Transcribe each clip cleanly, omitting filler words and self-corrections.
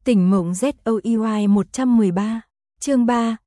Tỉnh mộng ZOEY 113, chương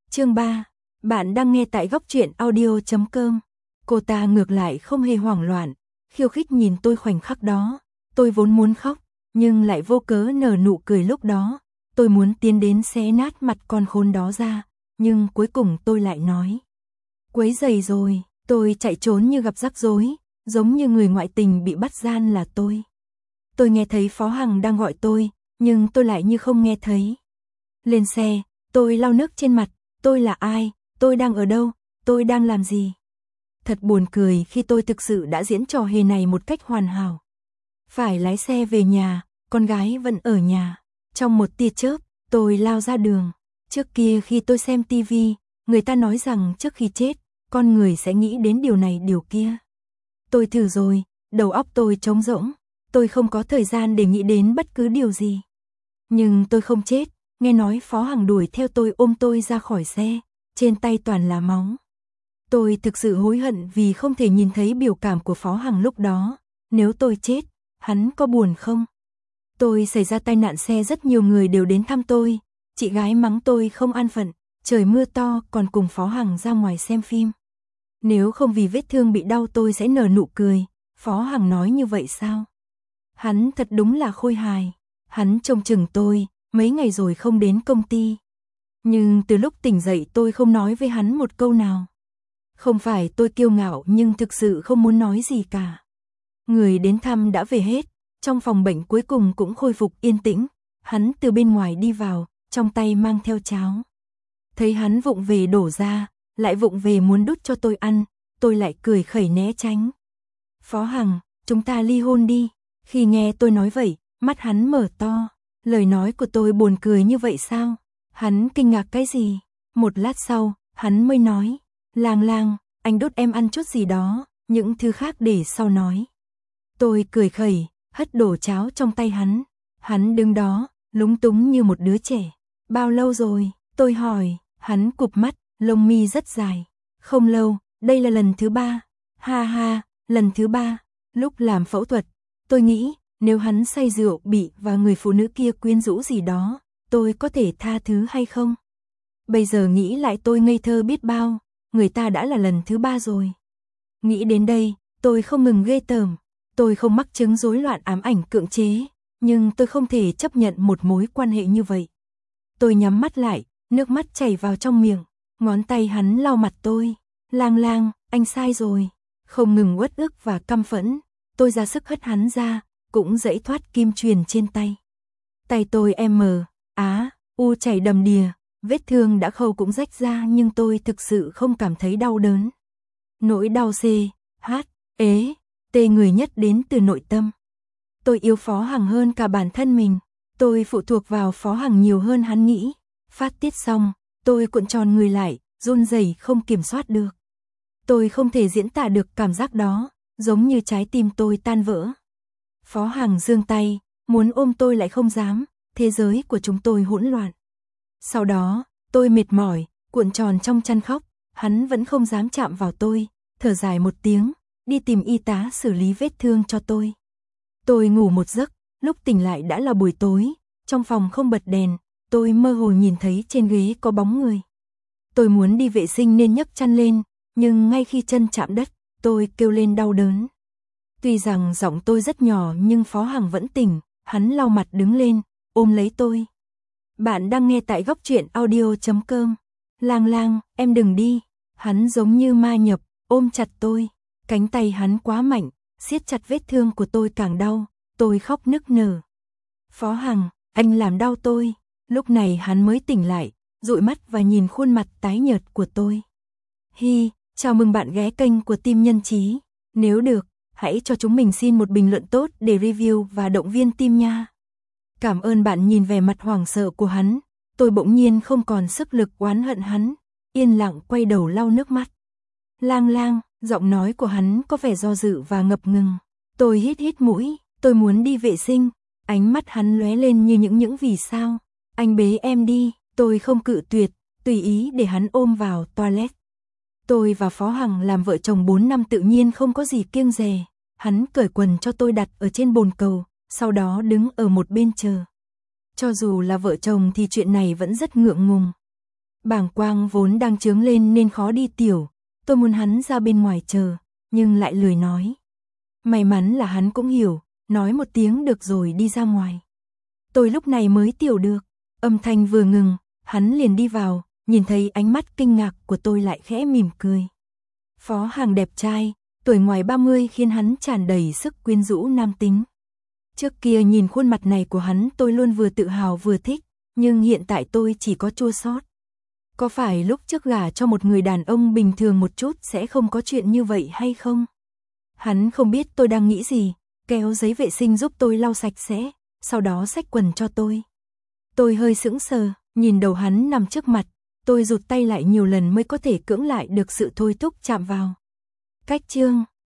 3, bạn đang nghe tại góc truyện audio.com. Cô ta ngược lại không hề hoảng loạn, khiêu khích nhìn tôi khoảnh khắc đó. Tôi vốn muốn khóc, nhưng lại vô cớ nở nụ cười lúc đó. Tôi muốn tiến đến xé nát mặt con khốn đó ra, nhưng cuối cùng tôi lại nói. Quấy rầy rồi, tôi chạy trốn như gặp rắc rối, giống như người ngoại tình bị bắt gian là tôi. Tôi nghe thấy Phó Hằng đang gọi tôi, nhưng tôi lại như không nghe thấy. Lên xe, tôi lau nước trên mặt, tôi là ai, tôi đang ở đâu, tôi đang làm gì. Thật buồn cười khi tôi thực sự đã diễn trò hề này một cách hoàn hảo. Phải lái xe về nhà, con gái vẫn ở nhà. Trong một tia chớp, tôi lao ra đường. Trước kia khi tôi xem tivi, người ta nói rằng trước khi chết, con người sẽ nghĩ đến điều này điều kia. Tôi thử rồi, đầu óc tôi trống rỗng, tôi không có thời gian để nghĩ đến bất cứ điều gì. Nhưng tôi không chết, nghe nói Phó Hằng đuổi theo tôi ôm tôi ra khỏi xe, trên tay toàn là máu. Tôi thực sự hối hận vì không thể nhìn thấy biểu cảm của Phó Hằng lúc đó, nếu tôi chết, hắn có buồn không? Tôi xảy ra tai nạn xe rất nhiều người đều đến thăm tôi, chị gái mắng tôi không an phận, trời mưa to còn cùng Phó Hằng ra ngoài xem phim. Nếu không vì vết thương bị đau tôi sẽ nở nụ cười, Phó Hằng nói như vậy sao? Hắn thật đúng là khôi hài, hắn trông chừng tôi, mấy ngày rồi không đến công ty. Nhưng từ lúc tỉnh dậy tôi không nói với hắn một câu nào. Không phải tôi kiêu ngạo nhưng thực sự không muốn nói gì cả. Người đến thăm đã về hết, trong phòng bệnh cuối cùng cũng khôi phục yên tĩnh. Hắn từ bên ngoài đi vào, trong tay mang theo cháo. Thấy hắn vụng về đổ ra, lại vụng về muốn đút cho tôi ăn, tôi lại cười khẩy né tránh. Phó Hằng, chúng ta ly hôn đi. Khi nghe tôi nói vậy, mắt hắn mở to. Lời nói của tôi buồn cười như vậy sao? Hắn kinh ngạc cái gì? Một lát sau, hắn mới nói. Lang Lang, anh đút em ăn chút gì đó, những thứ khác để sau nói. Tôi cười khẩy, hất đổ cháo trong tay hắn. Hắn đứng đó, lúng túng như một đứa trẻ. Bao lâu rồi? Tôi hỏi. Hắn cụp mắt, lông mi rất dài. Không lâu, đây là lần thứ 3. Ha ha, lần thứ 3. Lúc làm phẫu thuật, tôi nghĩ, nếu hắn say rượu bị và người phụ nữ kia quyến rũ gì đó, tôi có thể tha thứ hay không? Bây giờ nghĩ lại tôi ngây thơ biết bao, người ta đã là lần thứ 3 rồi. Nghĩ đến đây, tôi không ngừng ghê tởm. Tôi không mắc chứng rối loạn ám ảnh cưỡng chế, nhưng tôi không thể chấp nhận một mối quan hệ như vậy. Tôi nhắm mắt lại, nước mắt chảy vào trong miệng, ngón tay hắn lau mặt tôi. Lang Lang, anh sai rồi. Không ngừng uất ức và căm phẫn, tôi ra sức hất hắn ra, cũng giãy thoát kim truyền trên tay. Tay tôi u chảy đầm đìa, vết thương đã khâu cũng rách ra nhưng tôi thực sự không cảm thấy đau đớn. Nỗi đau tê người nhất đến từ nội tâm. Tôi yêu Phó Hằng hơn cả bản thân mình, tôi phụ thuộc vào Phó Hằng nhiều hơn hắn nghĩ. Phát tiết xong, tôi cuộn tròn người lại, run rẩy không kiểm soát được. Tôi không thể diễn tả được cảm giác đó, giống như trái tim tôi tan vỡ. Phó Hằng giương tay, muốn ôm tôi lại không dám, thế giới của chúng tôi hỗn loạn. Sau đó, tôi mệt mỏi, cuộn tròn trong chăn khóc, hắn vẫn không dám chạm vào tôi, thở dài một tiếng, đi tìm y tá xử lý vết thương cho tôi. Tôi ngủ một giấc, lúc tỉnh lại đã là buổi tối, trong phòng không bật đèn, tôi mơ hồ nhìn thấy trên ghế có bóng người. Tôi muốn đi vệ sinh nên nhấc chăn lên, nhưng ngay khi chân chạm đất, tôi kêu lên đau đớn. Tuy rằng giọng tôi rất nhỏ nhưng Phó Hằng vẫn tỉnh, hắn lau mặt đứng lên, ôm lấy tôi. Bạn đang nghe tại góc truyện audio.com. Lang Lang, em đừng đi. Hắn giống như ma nhập, ôm chặt tôi. Cánh tay hắn quá mạnh, siết chặt vết thương của tôi càng đau, tôi khóc nức nở. Phó Hằng, anh làm đau tôi. Lúc này hắn mới tỉnh lại, dụi mắt và nhìn khuôn mặt tái nhợt của tôi. Chào mừng bạn ghé kênh của Team Nhân Trí. Nếu được, hãy cho chúng mình xin một bình luận tốt để review và động viên team nha. Cảm ơn bạn. Nhìn vẻ mặt hoảng sợ của hắn, tôi bỗng nhiên không còn sức lực oán hận hắn, yên lặng quay đầu lau nước mắt. Lang Lang, giọng nói của hắn có vẻ do dự và ngập ngừng. Tôi hít mũi, tôi muốn đi vệ sinh, ánh mắt hắn lóe lên như những vì sao. Anh bế em đi, tôi không cự tuyệt, tùy ý để hắn ôm vào toilet. Tôi và Phó Hằng làm vợ chồng 4 năm tự nhiên không có gì kiêng dè. Hắn cởi quần cho tôi đặt ở trên bồn cầu, sau đó đứng ở một bên chờ. Cho dù là vợ chồng thì chuyện này vẫn rất ngượng ngùng. Bàng quang vốn đang chướng lên nên khó đi tiểu, tôi muốn hắn ra bên ngoài chờ, nhưng lại lười nói. May mắn là hắn cũng hiểu, nói một tiếng được rồi đi ra ngoài. Tôi lúc này mới tiểu được, âm thanh vừa ngừng, hắn liền đi vào, nhìn thấy ánh mắt kinh ngạc của tôi lại khẽ mỉm cười. Phó Hàng đẹp trai, tuổi ngoài 30 khiến hắn tràn đầy sức quyến rũ nam tính. Trước kia nhìn khuôn mặt này của hắn tôi luôn vừa tự hào vừa thích, nhưng hiện tại tôi chỉ có chua xót. Có phải lúc trước gả cho một người đàn ông bình thường một chút sẽ không có chuyện như vậy hay không? Hắn không biết tôi đang nghĩ gì, kéo giấy vệ sinh giúp tôi lau sạch sẽ, sau đó xách quần cho tôi. Tôi hơi sững sờ, nhìn đầu hắn nằm trước mặt, tôi rụt tay lại nhiều lần mới có thể cưỡng lại được sự thôi thúc chạm vào. Cách chương